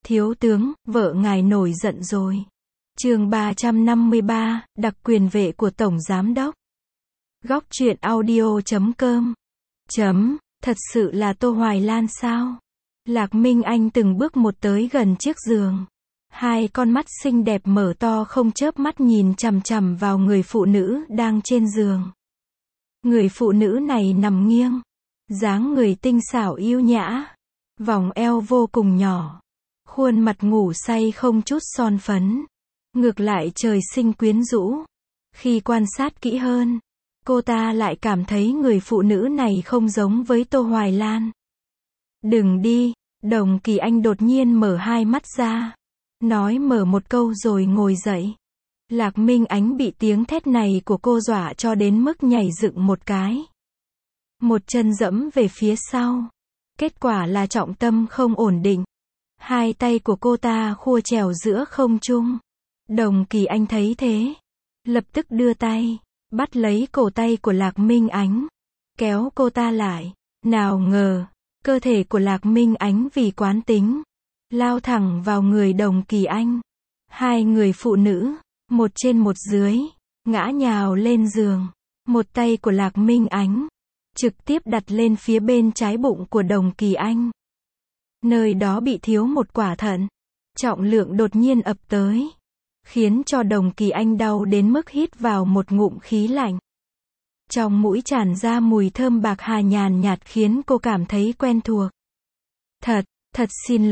Thiếu tướng, vợ ngài nổi giận rồi. Chương 353, đặc quyền vệ của Tổng Giám đốc. Góc truyện audio.com. Thật sự là Tô Hoài Lan sao? Lạc Minh Anh từng bước một tới gần chiếc giường. Hai con mắt xinh đẹp mở to không chớp mắt nhìn chằm chằm vào người phụ nữ đang trên giường. Người phụ nữ này nằm nghiêng. Dáng người tinh xảo yêu nhã. Vòng eo vô cùng nhỏ. Khuôn mặt ngủ say không chút son phấn. Ngược lại trời sinh quyến rũ. Khi quan sát kỹ hơn, cô ta lại cảm thấy người phụ nữ này không giống với Tô Hoài Lan. Đừng đi, Đồng Kỳ Anh đột nhiên mở hai mắt ra. Nói mở một câu rồi ngồi dậy. Lạc Minh Ánh bị tiếng thét này của cô dọa cho đến mức nhảy dựng một cái. Một chân dẫm về phía sau. Kết quả là trọng tâm không ổn định. Hai tay của cô ta khua trèo giữa không trung. Đồng Kỳ Anh thấy thế, lập tức đưa tay, bắt lấy cổ tay của Lạc Minh Ánh, kéo cô ta lại. Nào ngờ, cơ thể của Lạc Minh Ánh vì quán tính, lao thẳng vào người Đồng Kỳ Anh. Hai người phụ nữ, một trên một dưới, ngã nhào lên giường. Một tay của Lạc Minh Ánh trực tiếp đặt lên phía bên trái bụng của Đồng Kỳ Anh. Nơi đó bị thiếu một quả thận. Trọng lượng đột nhiên ập tới, khiến cho Đồng Kỳ Anh đau đến mức hít vào một ngụm khí lạnh. Trong mũi tràn ra mùi thơm bạc hà nhàn nhạt khiến cô cảm thấy quen thuộc. Thật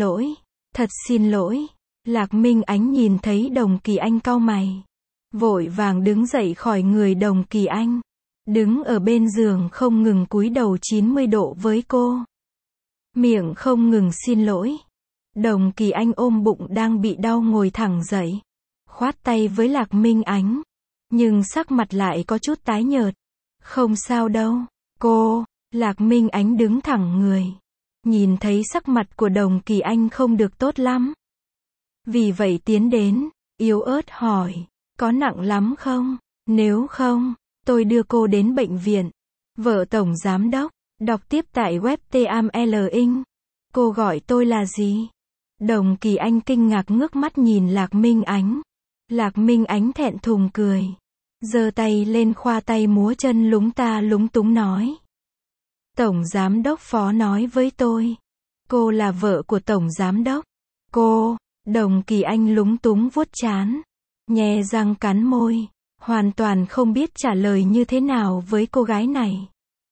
xin lỗi. Lạc Minh Ánh nhìn thấy Đồng Kỳ Anh cau mày, vội vàng đứng dậy khỏi người Đồng Kỳ Anh, đứng ở bên giường không ngừng cúi đầu 90 độ với cô. Miệng không ngừng xin lỗi. Đồng Kỳ Anh ôm bụng đang bị đau ngồi thẳng dậy, khoát tay với Lạc Minh Ánh, nhưng sắc mặt lại có chút tái nhợt. Không sao đâu, cô. Lạc Minh Ánh đứng thẳng người, nhìn thấy sắc mặt của Đồng Kỳ Anh không được tốt lắm. Vì vậy tiến đến, yếu ớt hỏi, có nặng lắm không? Nếu không, tôi đưa cô đến bệnh viện. Vợ Tổng Giám đốc, đọc tiếp tại web TAML-ING. Cô gọi tôi là gì? Đồng Kỳ Anh kinh ngạc ngước mắt nhìn Lạc Minh Ánh. Lạc Minh Ánh thẹn thùng cười, giơ tay lên khoa tay múa chân lúng ta lúng túng nói. Tổng Giám đốc Phó nói với tôi, cô là vợ của Tổng Giám đốc. Cô. Đồng Kỳ Anh lúng túng vuốt trán, nhe răng cắn môi, hoàn toàn không biết trả lời như thế nào với cô gái này.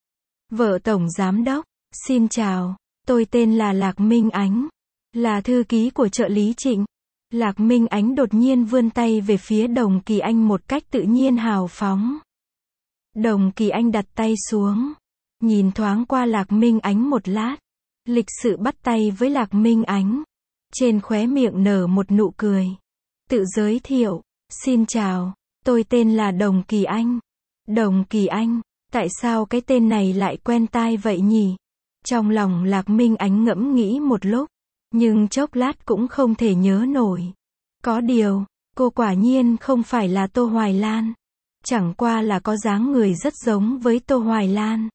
Vợ Tổng Giám đốc, xin chào, tôi tên là Lạc Minh Ánh, là thư ký của trợ lý Trịnh. Lạc Minh Ánh đột nhiên vươn tay về phía Đồng Kỳ Anh một cách tự nhiên hào phóng. Đồng Kỳ Anh đặt tay xuống, nhìn thoáng qua Lạc Minh Ánh một lát, lịch sự bắt tay với Lạc Minh Ánh. Trên khóe miệng nở một nụ cười. Tự giới thiệu, xin chào, tôi tên là Đồng Kỳ Anh. Đồng Kỳ Anh, tại sao cái tên này lại quen tai vậy nhỉ? Trong lòng Lạc Minh Ánh ngẫm nghĩ một lúc, nhưng chốc lát cũng không thể nhớ nổi. Có điều, cô quả nhiên không phải là Tô Hoài Lan. Chẳng qua là có dáng người rất giống với Tô Hoài Lan.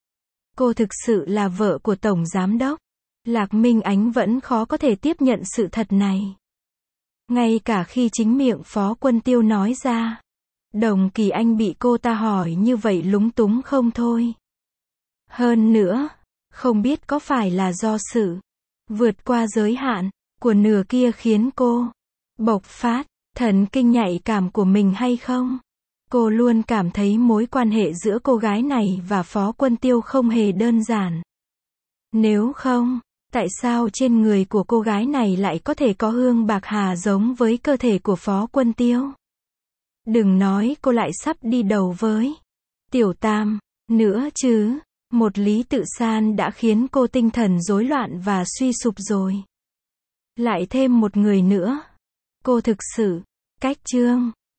Cô thực sự là vợ của Tổng Giám đốc. Lạc Minh Ánh vẫn khó có thể tiếp nhận sự thật này. Ngay cả khi chính miệng Phó Quân Tiêu nói ra, Đồng Kỳ Anh bị cô ta hỏi như vậy lúng túng không thôi. Hơn nữa, không biết có phải là do sự vượt qua giới hạn của nửa kia khiến cô bộc phát thần kinh nhạy cảm của mình hay không? Cô luôn cảm thấy mối quan hệ giữa cô gái này và Phó Quân Tiêu không hề đơn giản. Nếu không, tại sao trên người của cô gái này lại có thể có hương bạc hà giống với cơ thể của Phó Quân Tiêu? Đừng nói cô lại sắp đi đầu với Tiểu Tam nữa chứ. Một Lý Tự San đã khiến cô tinh thần rối loạn và suy sụp rồi. Lại thêm một người nữa. Cô thực sự cách chương